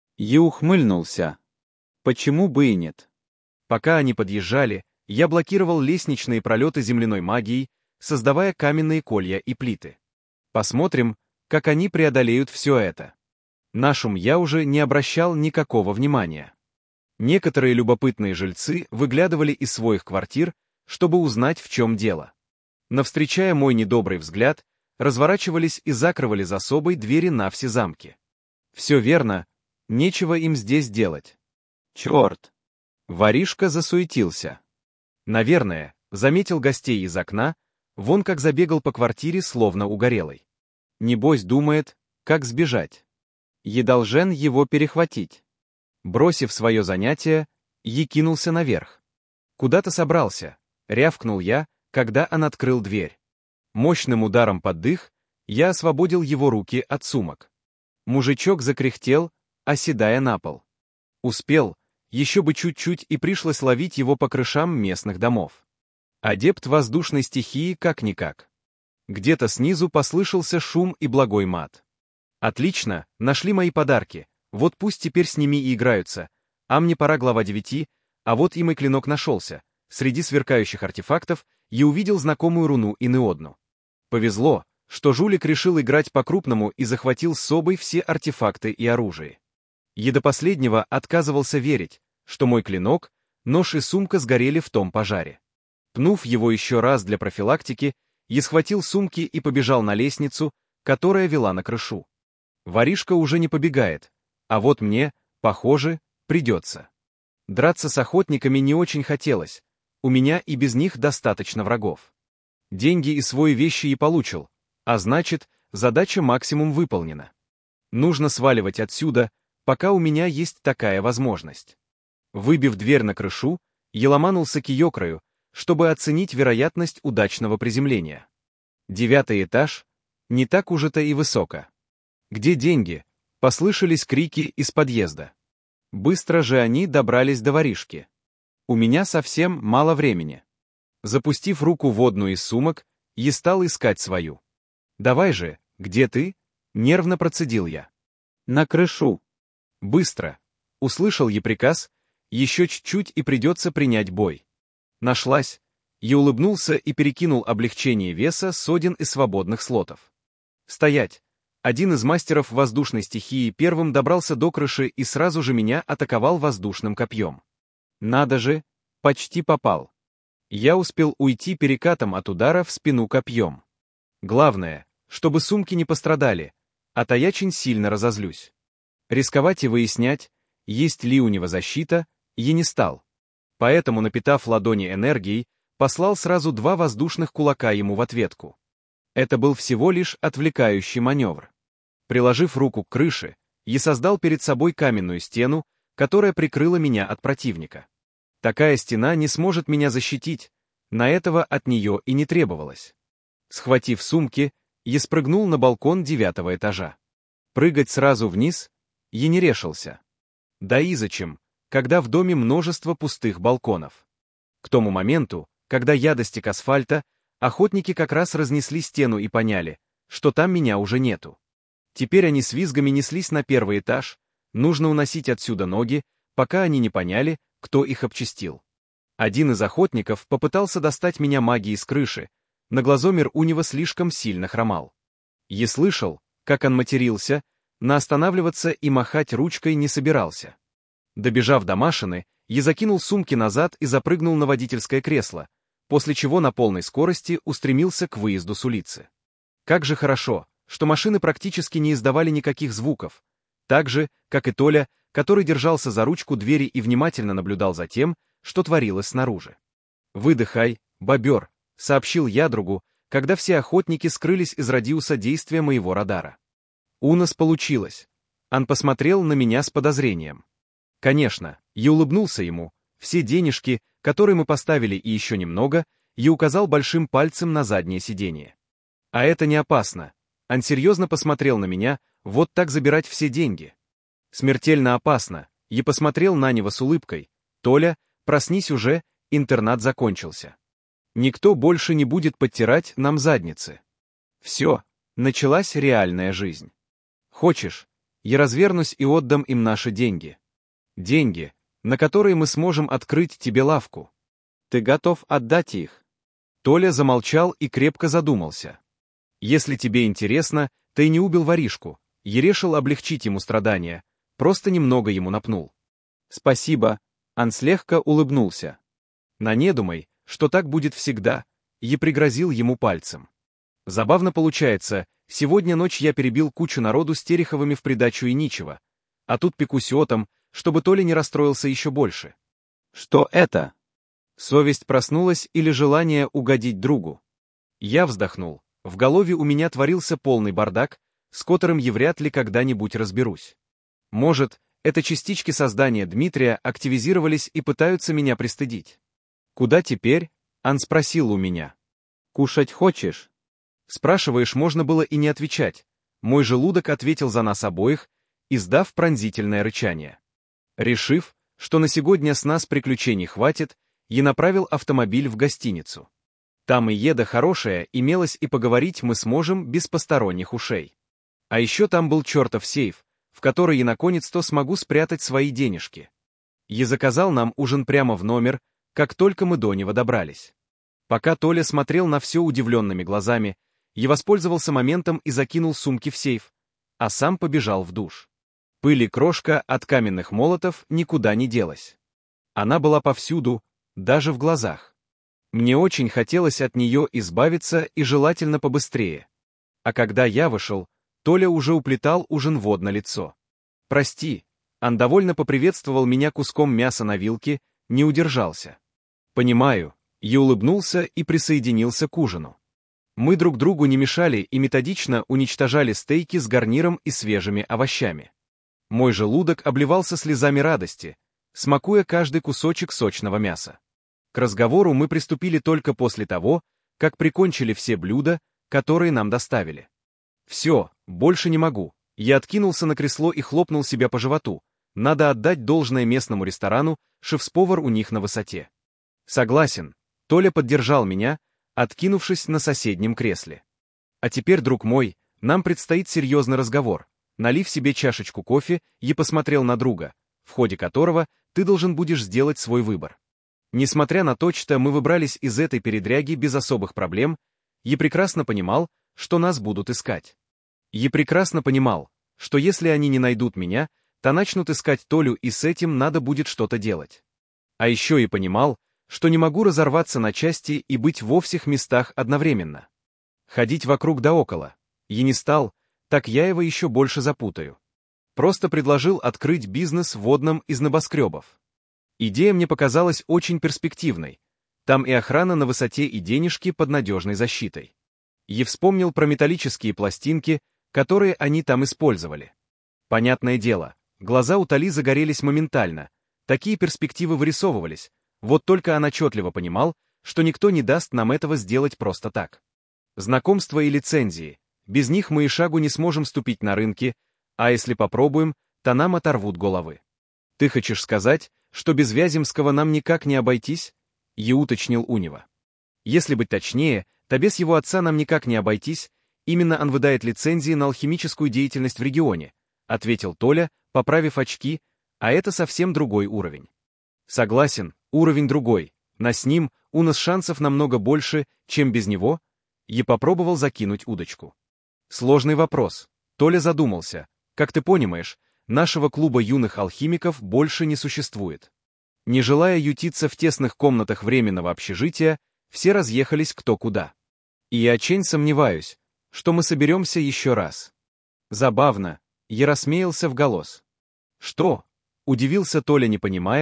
Speaker 2: Я ухмыльнулся. Почему бы и нет?
Speaker 1: Пока они подъезжали, я блокировал лестничные пролеты земляной магией, создавая каменные колья и плиты. Посмотрим, как они преодолеют все это. На шум я уже не обращал никакого внимания. Некоторые любопытные жильцы выглядывали из своих квартир, чтобы узнать, в чем дело. Но, встречая мой недобрый взгляд, разворачивались и закрывали за собой двери на все замки. Все верно, нечего им здесь делать.
Speaker 2: Черт!
Speaker 1: Воришка засуетился. Наверное, заметил гостей из окна, вон как забегал по квартире, словно угорелый. Небось думает, как сбежать.
Speaker 2: Я должен его перехватить.
Speaker 1: Бросив свое занятие, я кинулся наверх. Куда-то собрался, рявкнул я, когда он открыл дверь. Мощным ударом под дых я освободил его руки от сумок. Мужичок закряхтел, оседая на пол. Успел, еще бы чуть-чуть, и пришлось ловить его по крышам местных домов. Адепт воздушной стихии как-никак. Где-то снизу послышался шум и благой мат. Отлично, нашли мои подарки, вот пусть теперь с ними и играются, а мне пора глава девяти, а вот и мой клинок нашелся. Среди сверкающих артефактов я увидел знакомую руну и неодну. Повезло, что жулик решил играть по-крупному и захватил с собой все артефакты и оружие. Я до последнего отказывался верить, что мой клинок, нож и сумка сгорели в том пожаре. Пнув его еще раз для профилактики, я схватил сумки и побежал на лестницу, которая вела на крышу. Воришка уже не побегает, а вот мне, похоже, придется. Драться с охотниками не очень хотелось, у меня и без них достаточно врагов. Деньги и свои вещи и получил, а значит, задача максимум выполнена. Нужно сваливать отсюда, пока у меня есть такая возможность. Выбив дверь на крышу, я ломанулся к ее краю, чтобы оценить вероятность удачного приземления. Девятый этаж, не так уж это и высоко. «Где деньги?» — послышались крики из подъезда. Быстро же они добрались до воришки. У меня совсем мало времени. Запустив руку в одну из сумок, я стал искать свою. «Давай же, где ты?» — нервно процедил я.
Speaker 2: «На крышу».
Speaker 1: «Быстро!» — услышал я приказ, еще чуть-чуть и придется принять бой. Нашлась. Я улыбнулся и перекинул облегчение веса с один из свободных слотов. «Стоять!» Один из мастеров воздушной стихии первым добрался до крыши и сразу же меня атаковал воздушным копьем. Надо же, почти попал. Я успел уйти перекатом от удара в спину копьем. Главное, чтобы сумки не пострадали, а то я очень сильно разозлюсь. Рисковать и выяснять, есть ли у него защита, я не стал. Поэтому, напитав ладони энергией, послал сразу два воздушных кулака ему в ответку. Это был всего лишь отвлекающий маневр. Приложив руку к крыше, я создал перед собой каменную стену, которая прикрыла меня от противника. Такая стена не сможет меня защитить, на этого от нее и не требовалось. Схватив сумки, я спрыгнул на балкон девятого этажа. Прыгать сразу вниз я не решился. Да и зачем, когда в доме множество пустых балконов. К тому моменту, когда я достиг асфальта, охотники как раз разнесли стену и поняли, что там меня уже нету. Теперь они с визгами неслись на первый этаж, нужно уносить отсюда ноги, пока они не поняли, кто их обчистил. Один из охотников попытался достать меня магией с крыши, но глазомер у него слишком сильно хромал. Я слышал, как он матерился, но останавливаться и махать ручкой не собирался. Добежав до машины, я закинул сумки назад и запрыгнул на водительское кресло, после чего на полной скорости устремился к выезду с улицы. Как же хорошо, что машины практически не издавали никаких звуков, так же, как и Толя, который держался за ручку двери и внимательно наблюдал за тем, что творилось снаружи. «Выдыхай, бобер», — сообщил я другу, когда все охотники скрылись из радиуса действия моего радара. У нас получилось. Он посмотрел на меня с подозрением. Конечно, я улыбнулся ему. Все денежки, которые мы поставили и еще немного, я указал большим пальцем на заднее сиденье. А это не опасно. Он серьезно посмотрел на меня, вот так забирать все деньги. Смертельно опасно. Я посмотрел на него с улыбкой. Толя, проснись уже, интернат закончился. Никто больше не будет подтирать нам задницы. Все, началась реальная жизнь. Хочешь, я развернусь и отдам им наши деньги. Деньги, на которые мы сможем открыть тебе лавку. Ты готов отдать их? Толя замолчал и крепко задумался. Если тебе интересно, ты не убил воришку. Я решил облегчить ему страдания, просто немного ему напнул. Спасибо, он слегка улыбнулся. На не думай, что так будет всегда, я пригрозил ему пальцем. Забавно получается, сегодня ночь я перебил кучу народу с Тереховыми в придачу и ничего, а тут пекусь о том, чтобы Толя не расстроился еще больше. Что это? Совесть проснулась или желание угодить другу? Я вздохнул. В голове у меня творился полный бардак, с которым я вряд ли когда-нибудь разберусь. Может, это частички создания Дмитрия активизировались и пытаются меня пристыдить. Куда теперь? Он спросил у меня. Кушать хочешь? Спрашиваешь, можно было и не отвечать. Мой желудок ответил за нас обоих, издав пронзительное рычание. Решив, что на сегодня с нас приключений хватит, я направил автомобиль в гостиницу. Там и еда хорошая, имелось и поговорить мы сможем без посторонних ушей. А еще там был чертов сейф, в который я наконец-то смогу спрятать свои денежки. Я заказал нам ужин прямо в номер, как только мы до него добрались. Пока Толя смотрел на все удивленными глазами, я воспользовался моментом и закинул сумки в сейф, а сам побежал в душ. Пыль и крошка от каменных молотов никуда не делась. Она была повсюду, даже в глазах. Мне очень хотелось от нее избавиться и желательно побыстрее. А когда я вышел, Толя уже уплетал ужин вод на лицо. «Прости», он довольно поприветствовал меня куском мяса на вилке, не удержался. «Понимаю», я улыбнулся и присоединился к ужину. Мы друг другу не мешали и методично уничтожали стейки с гарниром и свежими овощами. Мой желудок обливался слезами радости, смакуя каждый кусочек сочного мяса. К разговору мы приступили только после того, как прикончили все блюда, которые нам доставили. Все, больше не могу. Я откинулся на кресло и хлопнул себя по животу. Надо отдать должное местному ресторану, шеф-повар у них на высоте. Согласен. Толя поддержал меня, откинувшись на соседнем кресле. А теперь, друг мой, нам предстоит серьезный разговор. Налив себе чашечку кофе, я посмотрел на друга, в ходе которого ты должен будешь сделать свой выбор. Несмотря на то, что мы выбрались из этой передряги без особых проблем, я прекрасно понимал, что нас будут искать. Я прекрасно понимал, что если они не найдут меня, то начнут искать Толю, и с этим надо будет что-то делать. А еще и понимал, что не могу разорваться на части и быть во всех местах одновременно. Ходить вокруг да около. Я не стал, так я его еще больше запутаю. Просто предложил открыть бизнес в одном из небоскребов. Идея мне показалась очень перспективной. Там и охрана на высоте, и денежки под надежной защитой. Я вспомнил про металлические пластинки, которые они там использовали. Понятное дело, глаза у Толи загорелись моментально, такие перспективы вырисовывались, вот только он отчетливо понимал, что никто не даст нам этого сделать просто так. Знакомства и лицензии, без них мы и шагу не сможем ступить на рынки, а если попробуем, то нам оторвут головы. Ты хочешь сказать, что без Вяземского нам никак не обойтись? Я уточнил у него. Если быть точнее, то без его отца нам никак не обойтись, именно он выдает лицензии на алхимическую деятельность в регионе, ответил Толя, поправив очки, а это совсем другой уровень. Согласен, уровень другой, но с ним у нас шансов намного больше, чем без него. Я попробовал закинуть удочку. Сложный вопрос. Толя задумался. Как ты понимаешь, нашего клуба юных алхимиков больше не существует. Не желая ютиться в тесных комнатах временного общежития, все разъехались кто куда. И я очень сомневаюсь, что мы соберемся еще раз. Забавно, я рассмеялся в голос. Что? Удивился Толя, не понимая,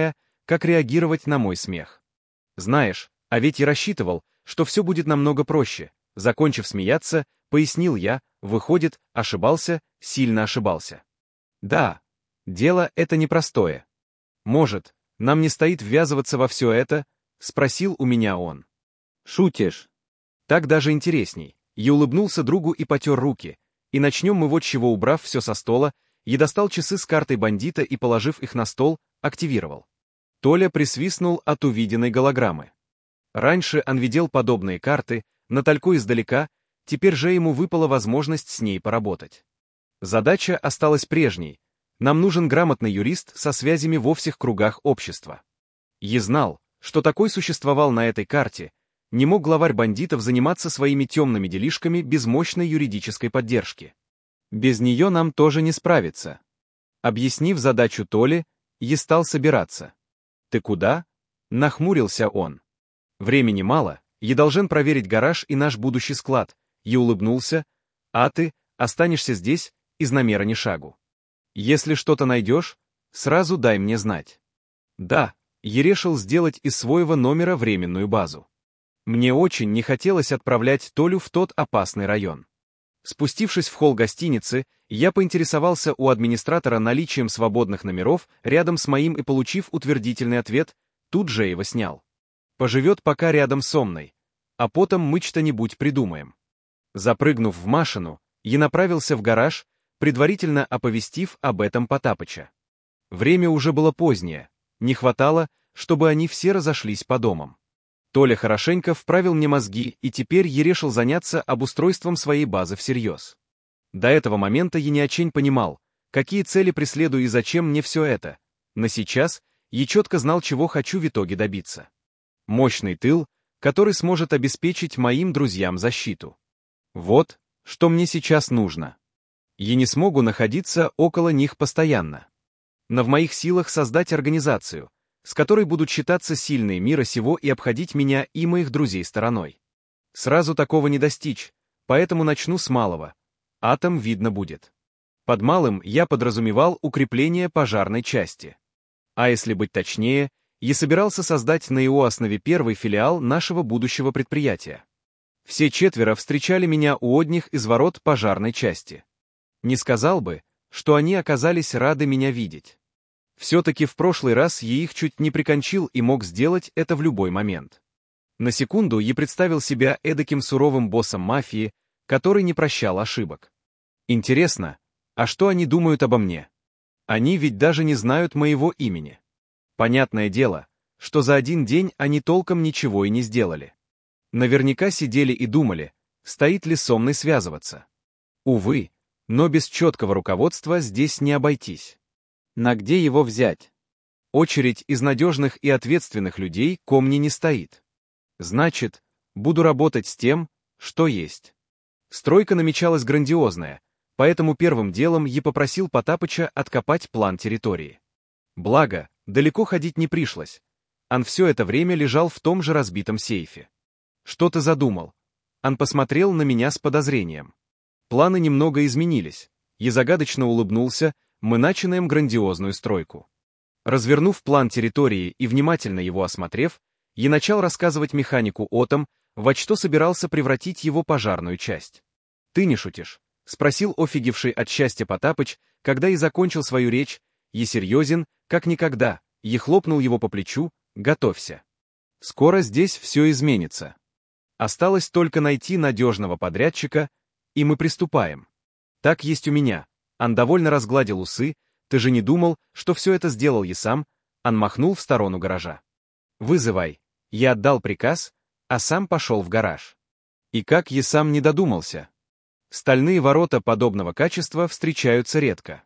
Speaker 1: как реагировать на мой смех. Знаешь, а ведь и рассчитывал, что все будет намного проще. Закончив смеяться, пояснил я, выходит, ошибался, сильно ошибался. Да, дело это непростое. Может, нам не стоит ввязываться во все это? Спросил у меня он.
Speaker 2: Шутишь?
Speaker 1: Так даже интересней. Я улыбнулся другу и потер руки. И начнем мы вот с чего, убрав все со стола, я достал часы с картой бандита и, положив их на стол, активировал. Толя присвистнул от увиденной голограммы. Раньше он видел подобные карты, на Талько издалека, теперь же ему выпала возможность с ней поработать. Задача осталась прежней. Нам нужен грамотный юрист со связями во всех кругах общества. Я знал, что такой существовал на этой карте. Не мог главарь бандитов заниматься своими темными делишками без мощной юридической поддержки. Без нее нам тоже не справиться. Объяснив задачу Толе, я стал собираться. «Ты куда?» — нахмурился он. «Времени мало, я должен проверить гараж и наш будущий склад». Я улыбнулся. «А ты останешься здесь, из намера ни шагу. Если что-то найдешь, сразу дай мне знать». Да, я решил сделать из своего номера временную базу. Мне очень не хотелось отправлять Толю в тот опасный район. Спустившись в холл гостиницы, я поинтересовался у администратора наличием свободных номеров рядом с моим и, получив утвердительный ответ, тут же его снял. Поживет пока рядом со мной, а потом мы что-нибудь придумаем. Запрыгнув в машину, я направился в гараж, предварительно оповестив об этом Потапыча. Время уже было позднее, не хватало, чтобы они все разошлись по домам. Толя хорошенько вправил мне мозги, и теперь я решил заняться обустройством своей базы всерьез. До этого момента я не очень понимал, какие цели преследую и зачем мне все это, но сейчас я четко знал, чего хочу в итоге добиться. Мощный тыл, который сможет обеспечить моим друзьям защиту. Вот, что мне сейчас нужно. Я не смогу находиться около них постоянно. Но в моих силах создать организацию, с которой будут считаться сильные мира сего и обходить меня и моих друзей стороной. Сразу такого не достичь, поэтому начну с малого. Атом видно будет. Под малым я подразумевал укрепление пожарной части. А если быть точнее, я собирался создать на его основе первый филиал нашего будущего предприятия. Все четверо встречали меня у одних из ворот пожарной части. Не сказал бы, что они оказались рады меня видеть. Все-таки в прошлый раз я их чуть не прикончил и мог сделать это в любой момент. На секунду я представил себя эдаким суровым боссом мафии, который не прощал ошибок. Интересно, а что они думают обо мне? Они ведь даже не знают моего имени. Понятное дело, что за один день они толком ничего и не сделали. Наверняка сидели и думали, стоит ли со мной связываться. Увы, но без четкого руководства здесь не обойтись. На где его взять? Очередь из надежных и ответственных людей ко мне не стоит. Значит, буду работать с тем, что есть. Стройка намечалась грандиозная, поэтому первым делом я попросил Потапыча откопать план территории. Благо, далеко ходить не пришлось. Он все это время лежал в том же разбитом сейфе. Что ты задумал? Он посмотрел на меня с подозрением. Планы немного изменились. Я загадочно улыбнулся, мы начинаем грандиозную стройку. Развернув план территории и внимательно его осмотрев, я начал рассказывать механику о том, во что собирался превратить его пожарную часть. «Ты не шутишь?» — спросил офигевший от счастья Потапыч, когда и закончил свою речь. «Я серьезен, как никогда», и хлопнул его по плечу. «Готовься. Скоро здесь все изменится. Осталось только найти надежного подрядчика, и мы приступаем. Так есть у меня». Он довольно разгладил усы. «Ты же не думал, что все это сделал я сам?» Он махнул в сторону гаража. «Вызывай». Я отдал приказ, а сам пошел в гараж. И как я сам не додумался. Стальные ворота подобного качества встречаются редко.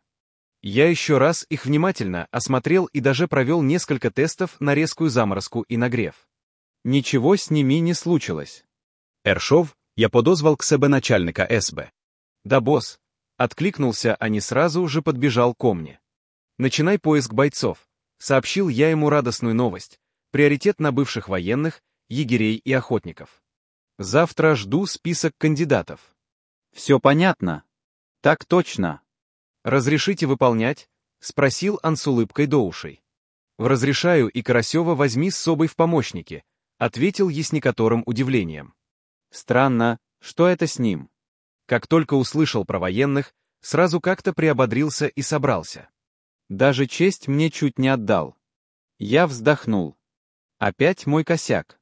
Speaker 1: Я еще раз их внимательно осмотрел и даже провел несколько тестов на резкую заморозку и нагрев. Ничего с ними не случилось.
Speaker 3: Ершов, я подозвал к себе начальника эс бэ.
Speaker 1: «Да, босс». Откликнулся, а не сразу же подбежал ко мне. «Начинай поиск бойцов», — сообщил я ему радостную новость. Приоритет на бывших военных, егерей и охотников. Завтра жду список кандидатов.
Speaker 2: Все понятно. Так точно.
Speaker 1: «Разрешите выполнять?» — спросил он с улыбкой до ушей. В разрешаю и Карасева возьми с собой в помощники, ответил я с некоторым удивлением.
Speaker 2: Странно, что это с ним?
Speaker 1: Как только услышал про военных, сразу как-то приободрился и собрался.
Speaker 2: Даже честь мне чуть не отдал. Я вздохнул. Опять мой косяк.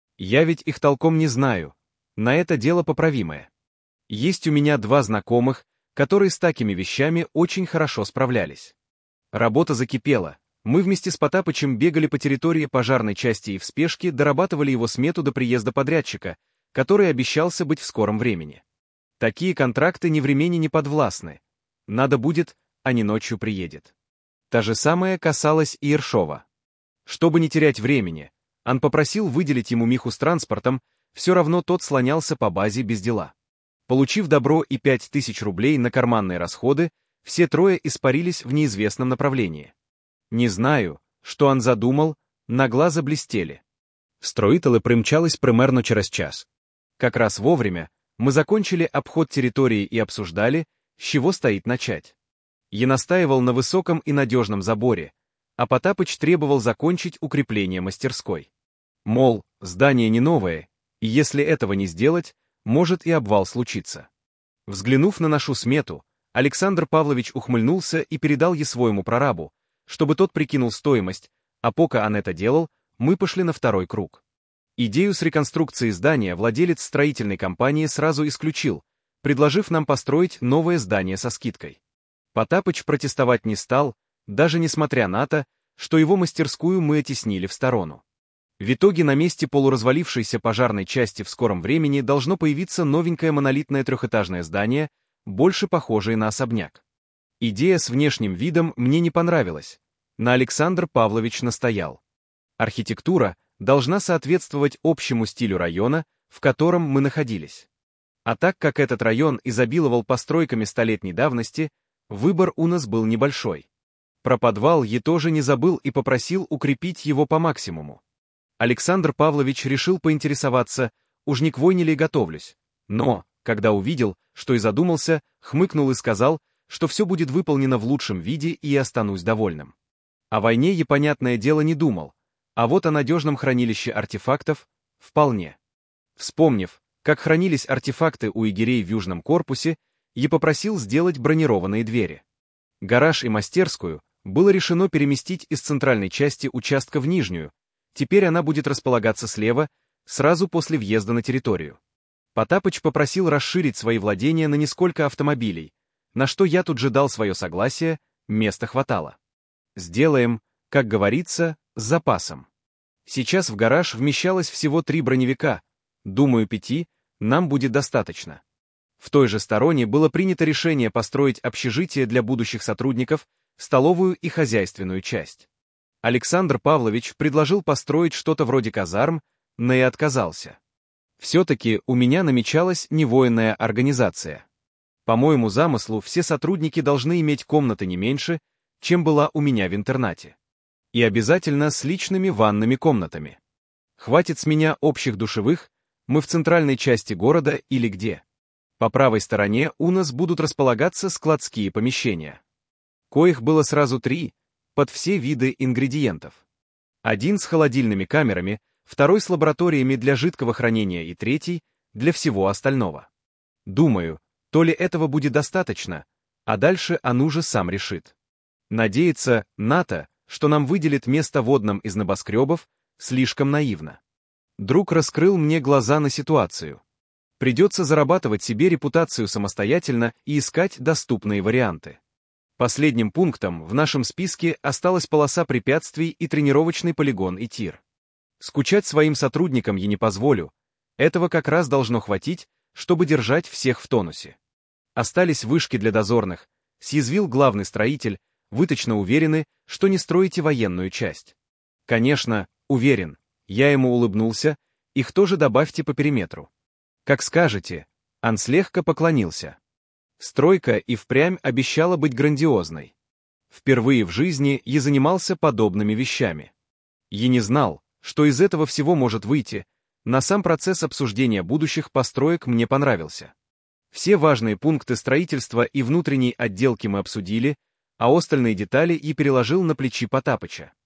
Speaker 1: Я ведь их толком не знаю. На это дело поправимое. Есть у меня два знакомых, которые с такими вещами очень хорошо справлялись. Работа закипела. Мы вместе с Потапычем бегали по территории пожарной части и в спешке дорабатывали его смету до приезда подрядчика, который обещался быть в скором времени. Такие контракты ни времени не подвластны. Надо будет, а не ночью приедет. Та же самое касалось и Ершова. Чтобы не терять времени, он попросил выделить ему Миху с транспортом, все равно тот слонялся по базе без дела. Получив добро и пять тысяч рублей на карманные расходы, все трое испарились в неизвестном направлении. Не знаю, що он задумал, на глаза блестели.
Speaker 3: Строители примчались примерно через час.
Speaker 1: Как раз вовремя мы закончили обход территории и обсуждали, с чего стоит начать. Я настаивал на высоком и надежном заборе, а Потапыч требовал закончить укрепление мастерской. Мол, здание не новое, и если этого не сделать, может и обвал случиться. Взглянув на нашу смету, Александр Павлович ухмыльнулся и передал ей своему прорабу, чтобы тот прикинул стоимость, а пока он это делал, мы пошли на второй круг. Идею с реконструкцией здания владелец строительной компании сразу исключил, предложив нам построить новое здание со скидкой. Потапыч протестовать не стал, даже несмотря на то, что его мастерскую мы оттеснили в сторону. В итоге на месте полуразвалившейся пожарной части в скором времени должно появиться новенькое монолитное трехэтажное здание, больше похожее на особняк. Идея с внешним видом мне не понравилась, но Александр Павлович настоял. Архитектура должна соответствовать общему стилю района, в котором мы находились. А так как этот район изобиловал постройками столетней давности, выбор у нас был небольшой. Про подвал я тоже не забыл и попросил укрепить его по максимуму. Александр Павлович решил поинтересоваться, уж не к войне ли готовлюсь, но, когда увидел, что и задумался, хмыкнул и сказал, что все будет выполнено в лучшем виде и я останусь довольным. О войне я, понятное дело, не думал, а вот о надежном хранилище артефактов — вполне. Вспомнив, как хранились артефакты у егерей в южном корпусе, я попросил сделать бронированные двери. Гараж и мастерскую было решено переместить из центральной части участка в нижнюю, теперь она будет располагаться слева, сразу после въезда на территорию. Потапыч попросил расширить свои владения на несколько автомобилей, на что я тут же дал свое согласие, места хватало. Сделаем, как говорится, с запасом. Сейчас в гараж вмещалось всего три броневика, думаю, пяти нам будет достаточно. В той же стороне было принято решение построить общежитие для будущих сотрудников, столовую и хозяйственную часть. Александр Павлович предложил построить что-то вроде казарм, но и отказался. Все-таки у меня намечалась невоенная организация. По моему замыслу, все сотрудники должны иметь комнаты не меньше, чем была у меня в интернате. И обязательно с личными ванными комнатами. Хватит с меня общих душевых, мы в центральной части города или где. По правой стороне у нас будут располагаться складские помещения. Коих было сразу три, под все виды ингредиентов. Один с холодильными камерами, второй с лабораториями для жидкого хранения и третий для всего остального. Думаю, то ли этого будет достаточно, а дальше он уже сам решит. Надеяться на то, что нам выделит место водным из небоскребов, слишком наивно. Друг раскрыл мне глаза на ситуацию. Придется зарабатывать себе репутацию самостоятельно и искать доступные варианты. Последним пунктом в нашем списке осталась полоса препятствий и тренировочный полигон и тир. Скучать своим сотрудникам я не позволю, этого как раз должно хватить, чтобы держать всех в тонусе. Остались вышки для дозорных, съязвил главный строитель, вы точно уверены, что не строите военную часть. Конечно, уверен, я ему улыбнулся, их тоже добавьте по периметру. Как скажете, он слегка поклонился. Стройка и впрямь обещала быть грандиозной. Впервые в жизни я занимался подобными вещами. Я не знал, что из этого всего может выйти, но сам процесс обсуждения будущих построек мне понравился. Все важные пункты строительства и внутренней отделки мы обсудили, а остальные детали и переложил на плечи Потапыча.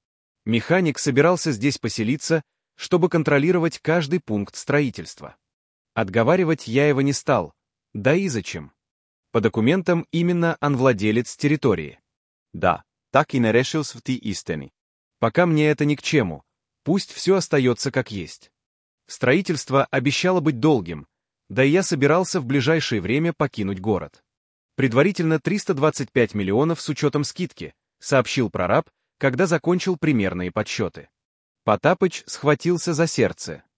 Speaker 1: Механик собирался здесь поселиться, чтобы контролировать каждый пункт строительства. Отговаривать я его не стал, да и зачем. По документам именно он владелец территории.
Speaker 2: Да, так и не решился в ти истини.
Speaker 1: Пока мне это ни к чему, пусть все остается как есть. Строительство обещало быть долгим, да и я собирался в ближайшее время покинуть город. Предварительно триста двадцать пять миллионов с учетом скидки, сообщил прораб, когда закончил примерные подсчеты. Потапыч схватился за сердце.